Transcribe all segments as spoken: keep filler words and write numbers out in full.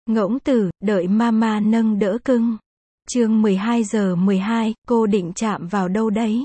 Ngỗng tử, đợi mama nâng đỡ cưng. Chương mười hai giờ mười hai, cô định chạm vào đâu đấy?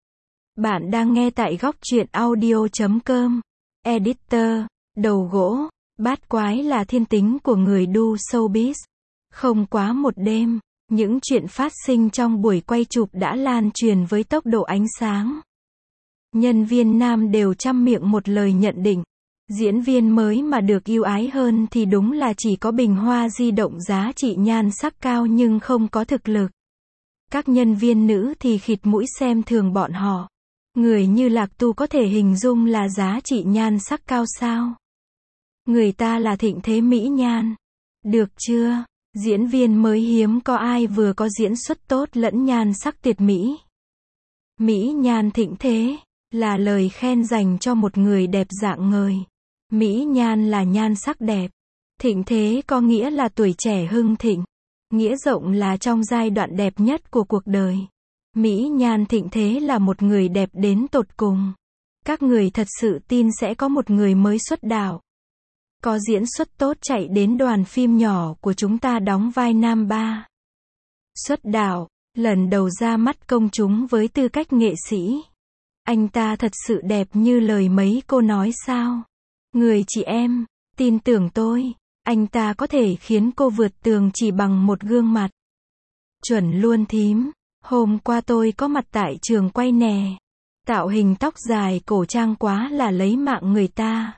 Bạn đang nghe tại góc truyện audio chấm com. Editor, đầu gỗ, bát quái là thiên tính của người đu showbiz. Không quá một đêm, những chuyện phát sinh trong buổi quay chụp đã lan truyền với tốc độ ánh sáng. Nhân viên nam đều trăm miệng một lời nhận định. Diễn viên mới mà được yêu ái hơn thì đúng là chỉ có bình hoa di động giá trị nhan sắc cao nhưng không có thực lực. Các nhân viên nữ thì khịt mũi xem thường bọn họ. Người như Lạc Tu có thể hình dung là giá trị nhan sắc cao sao? Người ta là thịnh thế mỹ nhan. Được chưa? Diễn viên mới hiếm có ai vừa có diễn xuất tốt lẫn nhan sắc tuyệt mỹ. Mỹ nhan thịnh thế là lời khen dành cho một người đẹp dạng ngời. Mỹ nhan là nhan sắc đẹp. Thịnh thế có nghĩa là tuổi trẻ hưng thịnh. Nghĩa rộng là trong giai đoạn đẹp nhất của cuộc đời. Mỹ nhan thịnh thế là một người đẹp đến tột cùng. Các người thật sự tin sẽ có một người mới xuất đạo, có diễn xuất tốt chạy đến đoàn phim nhỏ của chúng ta đóng vai nam ba. Xuất đạo, lần đầu ra mắt công chúng với tư cách nghệ sĩ. Anh ta thật sự đẹp như lời mấy cô nói sao? Người chị em, tin tưởng tôi, anh ta có thể khiến cô vượt tường chỉ bằng một gương mặt. Chuẩn luôn thím, hôm qua tôi có mặt tại trường quay nè. Tạo hình tóc dài cổ trang quá là lấy mạng người ta.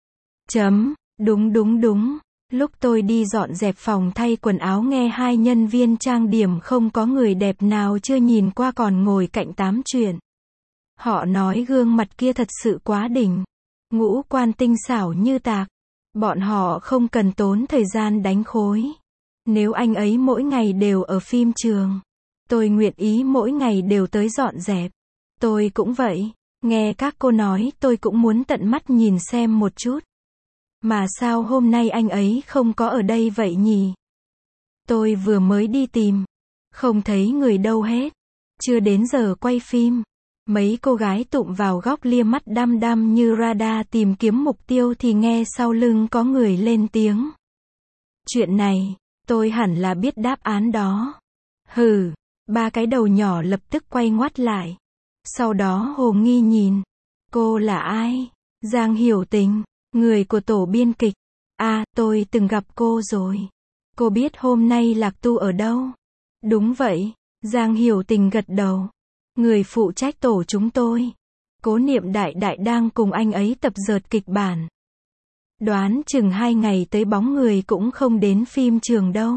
Chấm, đúng đúng đúng, lúc tôi đi dọn dẹp phòng thay quần áo nghe hai nhân viên trang điểm không có người đẹp nào chưa nhìn qua còn ngồi cạnh tám chuyện. Họ nói gương mặt kia thật sự quá đỉnh. Ngũ quan tinh xảo như tạc. Bọn họ không cần tốn thời gian đánh khối. Nếu anh ấy mỗi ngày đều ở phim trường, tôi nguyện ý mỗi ngày đều tới dọn dẹp. Tôi cũng vậy. Nghe các cô nói tôi cũng muốn tận mắt nhìn xem một chút. Mà sao hôm nay anh ấy không có ở đây vậy nhỉ? Tôi vừa mới đi tìm, không thấy người đâu hết. Chưa đến giờ quay phim. Mấy cô gái tụm vào góc lia mắt đăm đăm như radar tìm kiếm mục tiêu thì nghe sau lưng có người lên tiếng. Chuyện này, tôi hẳn là biết đáp án đó. Hừ, ba cái đầu nhỏ lập tức quay ngoắt lại. Sau đó hồ nghi nhìn. Cô là ai? Giang Hiểu Tình, người của tổ biên kịch. À, tôi từng gặp cô rồi. Cô biết hôm nay Lạc Tu ở đâu? Đúng vậy, Giang Hiểu Tình gật đầu. Người phụ trách tổ chúng tôi. Cố Niệm Đại Đại đang cùng anh ấy tập dượt kịch bản. Đoán chừng hai ngày tới bóng người cũng không đến phim trường đâu.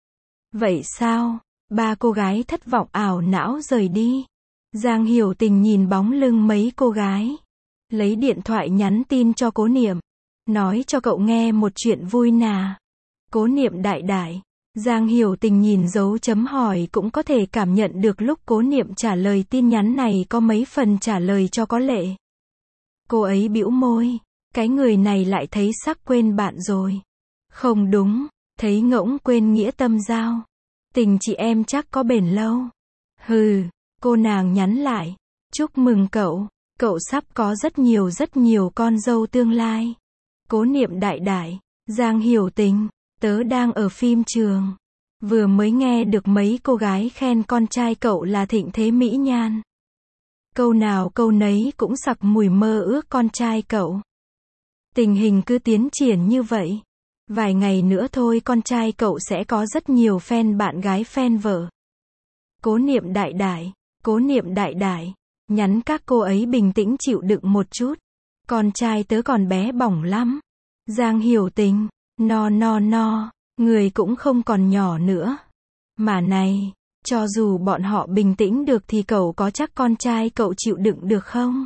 Vậy sao? Ba cô gái thất vọng ảo não rời đi. Giang Hiểu Tình nhìn bóng lưng mấy cô gái. Lấy điện thoại nhắn tin cho Cố Niệm. Nói cho cậu nghe một chuyện vui nà. Cố Niệm Đại Đại. Giang Hiểu Tình nhìn dấu chấm hỏi cũng có thể cảm nhận được lúc Cố Niệm trả lời tin nhắn này có mấy phần trả lời cho có lệ. Cô ấy bĩu môi. Cái người này lại thấy sắc quên bạn rồi. Không đúng, thấy ngỗng quên nghĩa tâm giao. Tình chị em chắc có bền lâu. Hừ, cô nàng nhắn lại. Chúc mừng cậu, cậu sắp có rất nhiều rất nhiều con dâu tương lai. Cố Niệm Đại Đại, Giang Hiểu Tình. Tớ đang ở phim trường. Vừa mới nghe được mấy cô gái khen con trai cậu là thịnh thế mỹ nhan. Câu nào câu nấy cũng sặc mùi mơ ước con trai cậu. Tình hình cứ tiến triển như vậy. Vài ngày nữa thôi con trai cậu sẽ có rất nhiều fan bạn gái fan vợ. Cố Niệm Đại Đại, Cố Niệm Đại Đại. Nhắn các cô ấy bình tĩnh chịu đựng một chút. Con trai tớ còn bé bỏng lắm. Giang Hiểu Tình. No no no, người cũng không còn nhỏ nữa. Mà này, cho dù bọn họ bình tĩnh được thì cậu có chắc con trai cậu chịu đựng được không?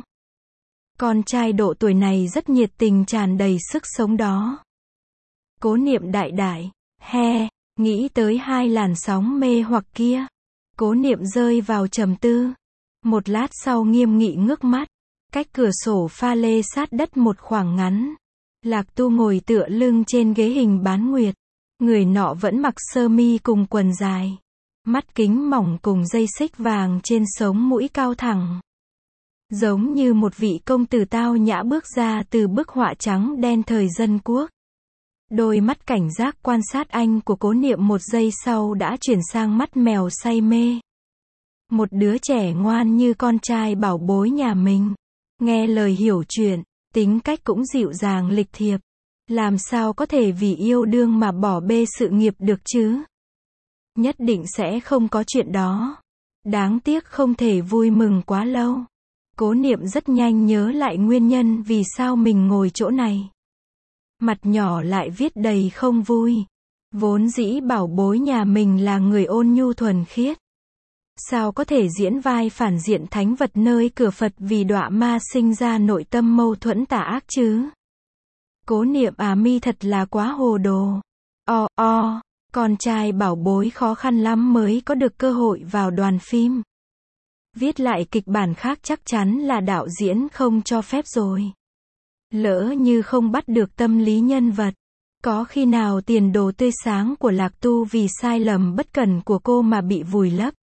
Con trai độ tuổi này rất nhiệt tình tràn đầy sức sống đó. Cố Niệm Đại Đại, he, nghĩ tới hai làn sóng mê hoặc kia. Cố Niệm rơi vào trầm tư. Một lát sau nghiêm nghị ngước mắt. Cách cửa sổ pha lê sát đất một khoảng ngắn. Lạc Tu ngồi tựa lưng trên ghế hình bán nguyệt. Người nọ vẫn mặc sơ mi cùng quần dài. Mắt kính mỏng cùng dây xích vàng trên sống mũi cao thẳng. Giống như một vị công tử tao nhã bước ra từ bức họa trắng đen thời dân quốc. Đôi mắt cảnh giác quan sát anh của Cố Niệm một giây sau đã chuyển sang mắt mèo say mê. Một đứa trẻ ngoan như con trai bảo bối nhà mình. Nghe lời hiểu chuyện, tính cách cũng dịu dàng lịch thiệp. Làm sao có thể vì yêu đương mà bỏ bê sự nghiệp được chứ? Nhất định sẽ không có chuyện đó. Đáng tiếc không thể vui mừng quá lâu. Cố Niệm rất nhanh nhớ lại nguyên nhân vì sao mình ngồi chỗ này. Mặt nhỏ lại viết đầy không vui. Vốn dĩ bảo bối nhà mình là người ôn nhu thuần khiết. Sao có thể diễn vai phản diện thánh vật nơi cửa Phật vì đọa ma sinh ra nội tâm mâu thuẫn tà ác chứ? Cố Niệm à mi thật là quá hồ đồ. O, o, con trai bảo bối khó khăn lắm mới có được cơ hội vào đoàn phim. Viết lại kịch bản khác chắc chắn là đạo diễn không cho phép rồi. Lỡ như không bắt được tâm lý nhân vật, có khi nào tiền đồ tươi sáng của Lạc Tu vì sai lầm bất cẩn của cô mà bị vùi lấp.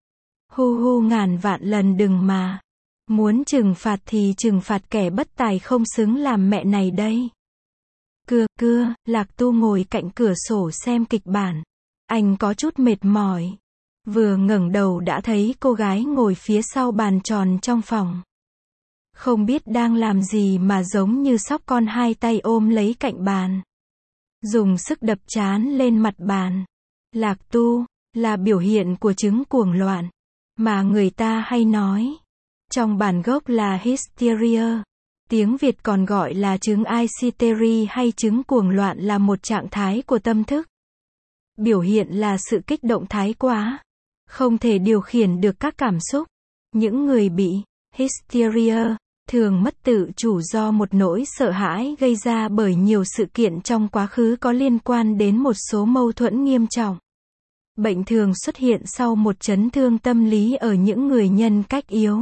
Hu hu ngàn vạn lần đừng mà. Muốn trừng phạt thì trừng phạt kẻ bất tài không xứng làm mẹ này đây. Cưa, cưa, Lạc Tu ngồi cạnh cửa sổ xem kịch bản. Anh có chút mệt mỏi. Vừa ngẩng đầu đã thấy cô gái ngồi phía sau bàn tròn trong phòng. Không biết đang làm gì mà giống như sóc con hai tay ôm lấy cạnh bàn. Dùng sức đập trán lên mặt bàn. Lạc Tu, là biểu hiện của chứng cuồng loạn. Mà người ta hay nói. Trong bản gốc là hysteria. Tiếng Việt còn gọi là chứng Icytery hay chứng cuồng loạn là một trạng thái của tâm thức. Biểu hiện là sự kích động thái quá. Không thể điều khiển được các cảm xúc. Những người bị hysteria thường mất tự chủ do một nỗi sợ hãi gây ra bởi nhiều sự kiện trong quá khứ có liên quan đến một số mâu thuẫn nghiêm trọng. Bệnh thường xuất hiện sau một chấn thương tâm lý ở những người nhân cách yếu.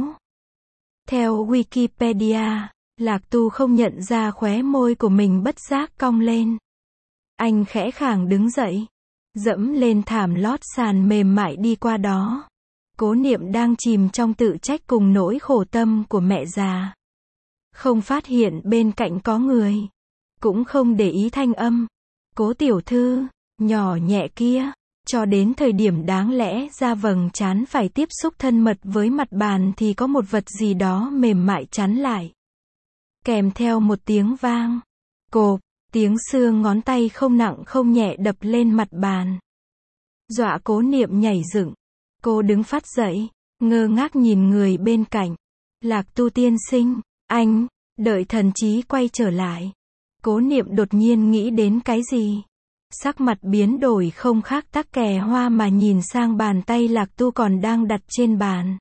Theo Wikipedia, Lạc Tu không nhận ra khóe môi của mình bất giác cong lên. Anh khẽ khàng đứng dậy, dẫm lên thảm lót sàn mềm mại đi qua đó. Cố Niệm đang chìm trong tự trách cùng nỗi khổ tâm của mẹ già. Không phát hiện bên cạnh có người. Cũng không để ý thanh âm. Cố tiểu thư, nhỏ nhẹ kia. Cho đến thời điểm đáng lẽ ra vầng trán phải tiếp xúc thân mật với mặt bàn thì có một vật gì đó mềm mại chắn lại. Kèm theo một tiếng vang. Cộp, tiếng xương ngón tay không nặng không nhẹ đập lên mặt bàn. Dọa Cố Niệm nhảy dựng. Cô đứng phát dậy, ngơ ngác nhìn người bên cạnh. Lạc Tu tiên sinh, anh, đợi thần trí quay trở lại. Cố Niệm đột nhiên nghĩ đến cái gì. Sắc mặt biến đổi không khác tắc kè hoa mà nhìn sang bàn tay Lạc Tu còn đang đặt trên bàn.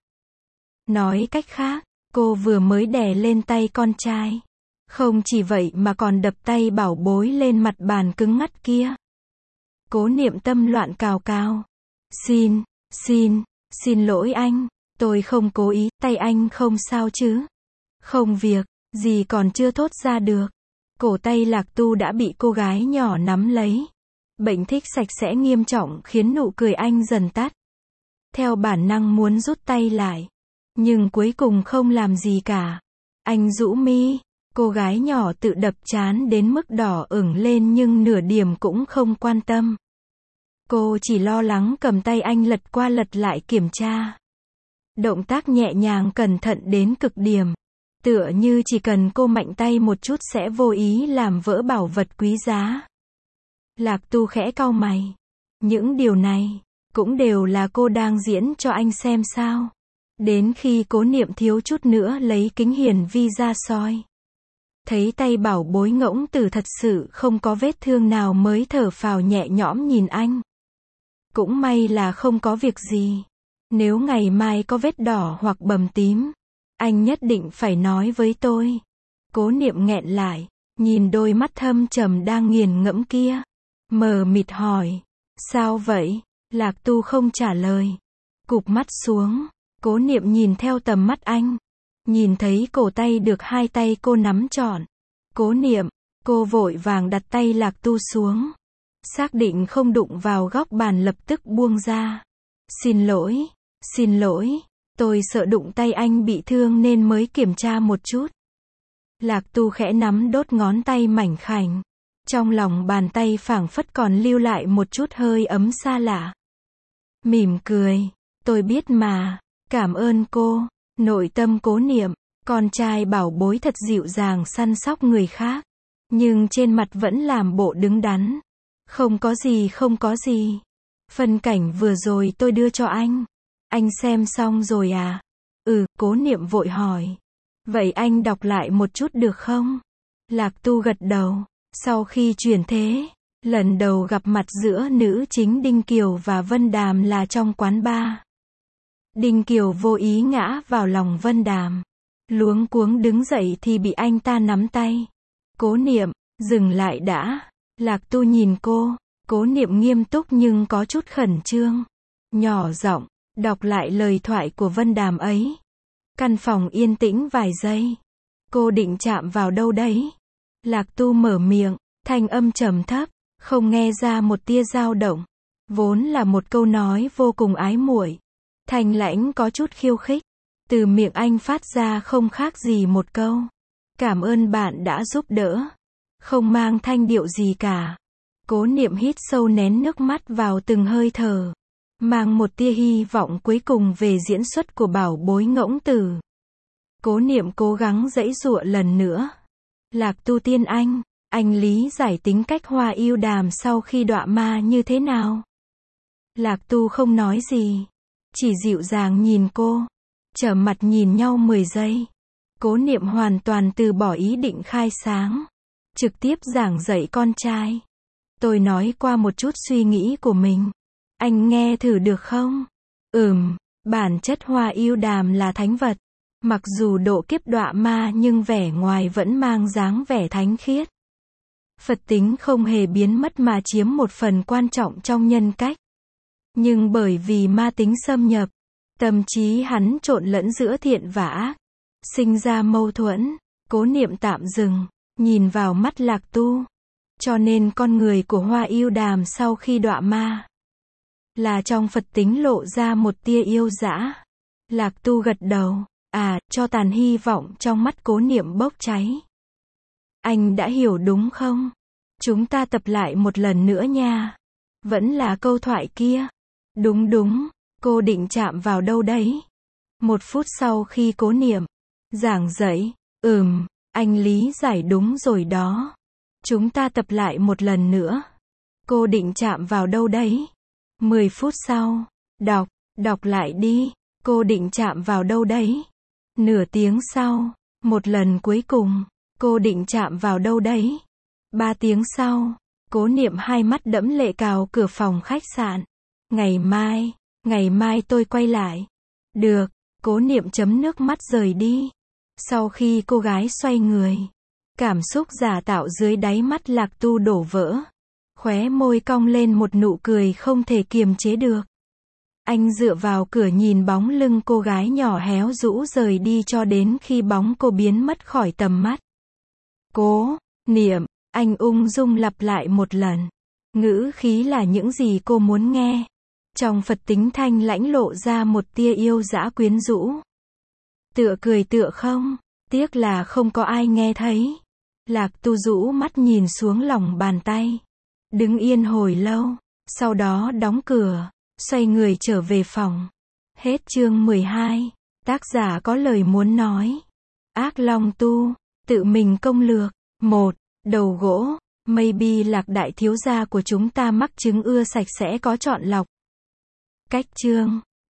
Nói cách khác, cô vừa mới đè lên tay con trai. Không chỉ vậy mà còn đập tay bảo bối lên mặt bàn cứng ngắt kia. Cố Niệm tâm loạn cào cào. Xin, xin, xin lỗi anh, tôi không cố ý, tay anh không sao chứ? Không việc gì còn chưa thốt ra được. Cổ tay Lạc Tu đã bị cô gái nhỏ nắm lấy. Bệnh thích sạch sẽ nghiêm trọng khiến nụ cười anh dần tắt. Theo bản năng muốn rút tay lại. Nhưng cuối cùng không làm gì cả. Anh rũ mi. Cô gái nhỏ tự đập trán đến mức đỏ ửng lên nhưng nửa điểm cũng không quan tâm. Cô chỉ lo lắng cầm tay anh lật qua lật lại kiểm tra. Động tác nhẹ nhàng cẩn thận đến cực điểm. Tựa như chỉ cần cô mạnh tay một chút sẽ vô ý làm vỡ bảo vật quý giá. Lạc Tu khẽ cau mày. Những điều này, cũng đều là cô đang diễn cho anh xem sao. Đến khi Cố Niệm thiếu chút nữa lấy kính hiển vi ra soi. Thấy tay bảo bối ngỗng tử thật sự không có vết thương nào mới thở phào nhẹ nhõm nhìn anh. Cũng may là không có việc gì. Nếu ngày mai có vết đỏ hoặc bầm tím, anh nhất định phải nói với tôi. Cố Niệm nghẹn lại, nhìn đôi mắt thâm trầm đang nghiền ngẫm kia. Mờ mịt hỏi, sao vậy? Lạc Tu không trả lời. Cụp mắt xuống, Cố Niệm nhìn theo tầm mắt anh. Nhìn thấy cổ tay được hai tay cô nắm trọn. Cố Niệm, cô vội vàng đặt tay Lạc Tu xuống. Xác định không đụng vào góc bàn lập tức buông ra. Xin lỗi, xin lỗi, tôi sợ đụng tay anh bị thương nên mới kiểm tra một chút. Lạc Tu khẽ nắm đốt ngón tay mảnh khảnh. Trong lòng bàn tay phảng phất còn lưu lại một chút hơi ấm xa lạ. Mỉm cười, tôi biết mà, cảm ơn cô. Nội tâm Cố Niệm, con trai bảo bối thật dịu dàng săn sóc người khác. Nhưng trên mặt vẫn làm bộ đứng đắn. Không có gì không có gì. Phân cảnh vừa rồi tôi đưa cho anh. Anh xem xong rồi à? Ừ, Cố Niệm vội hỏi. Vậy anh đọc lại một chút được không? Lạc Tu gật đầu. Sau khi chuyển thế, lần đầu gặp mặt giữa nữ chính Đinh Kiều và Vân Đàm là trong quán bar. Đinh Kiều vô ý ngã vào lòng Vân Đàm. Luống cuống đứng dậy thì bị anh ta nắm tay. Cố Niệm, dừng lại đã. Lạc Tu nhìn cô. Cố Niệm nghiêm túc nhưng có chút khẩn trương. Nhỏ giọng, đọc lại lời thoại của Vân Đàm ấy. Căn phòng yên tĩnh vài giây. Cô định chạm vào đâu đấy? Lạc Tu mở miệng, thanh âm trầm thấp, không nghe ra một tia dao động. Vốn là một câu nói vô cùng ái muội. Thanh lãnh có chút khiêu khích. Từ miệng anh phát ra không khác gì một câu. Cảm ơn bạn đã giúp đỡ. Không mang thanh điệu gì cả. Cố Niệm hít sâu nén nước mắt vào từng hơi thở. Mang một tia hy vọng cuối cùng về diễn xuất của bảo bối ngỗng tử. Cố Niệm cố gắng giãy giụa lần nữa. Lạc Tu tiên anh, anh lý giải tính cách Hoa Yêu Đàm sau khi đọa ma như thế nào? Lạc Tu không nói gì. Chỉ dịu dàng nhìn cô. Trở mặt nhìn nhau mười giây. Cố Niệm hoàn toàn từ bỏ ý định khai sáng. Trực tiếp giảng dạy con trai. Tôi nói qua một chút suy nghĩ của mình. Anh nghe thử được không? Ừm, bản chất Hoa Yêu Đàm là thánh vật. Mặc dù độ kiếp đọa ma nhưng vẻ ngoài vẫn mang dáng vẻ thánh khiết. Phật tính không hề biến mất mà chiếm một phần quan trọng trong nhân cách. Nhưng bởi vì ma tính xâm nhập, tâm trí hắn trộn lẫn giữa thiện và ác, sinh ra mâu thuẫn. Cố Niệm tạm dừng, nhìn vào mắt Lạc Tu. Cho nên con người của Hoa Yêu Đàm sau khi đọa ma, là trong Phật tính lộ ra một tia yêu dã. Lạc Tu gật đầu. À, cho tàn hy vọng trong mắt Cố Niệm bốc cháy. Anh đã hiểu đúng không? Chúng ta tập lại một lần nữa nha. Vẫn là câu thoại kia. Đúng đúng, cô định chạm vào đâu đấy? Một phút sau khi Cố Niệm giảng dạy, ừm, anh lý giải đúng rồi đó. Chúng ta tập lại một lần nữa. Cô định chạm vào đâu đấy? Mười phút sau, đọc, đọc lại đi. Cô định chạm vào đâu đấy? Nửa tiếng sau, một lần cuối cùng, cô định chạm vào đâu đấy? Ba tiếng sau, Cố Niệm hai mắt đẫm lệ cào cửa phòng khách sạn. Ngày mai, ngày mai tôi quay lại. Được, Cố Niệm chấm nước mắt rời đi. Sau khi cô gái xoay người, cảm xúc giả tạo dưới đáy mắt Lạc Tu đổ vỡ. Khóe môi cong lên một nụ cười không thể kiềm chế được. Anh dựa vào cửa nhìn bóng lưng cô gái nhỏ héo rũ rời đi cho đến khi bóng cô biến mất khỏi tầm mắt. Cố Niệm, anh ung dung lặp lại một lần. Ngữ khí là những gì cô muốn nghe. Trong Phật tính thanh lãnh lộ ra một tia yêu dã quyến rũ. Tựa cười tựa không, tiếc là không có ai nghe thấy. Lạc Tu rũ mắt nhìn xuống lòng bàn tay. Đứng yên hồi lâu, sau đó đóng cửa, xoay người trở về phòng. Hết chương mười hai. Tác giả có lời muốn nói. Ác Long Tu, tự mình công lược. một. Đầu gỗ, maybe Lạc đại thiếu gia của chúng ta mắc chứng ưa sạch sẽ có chọn lọc. Cách chương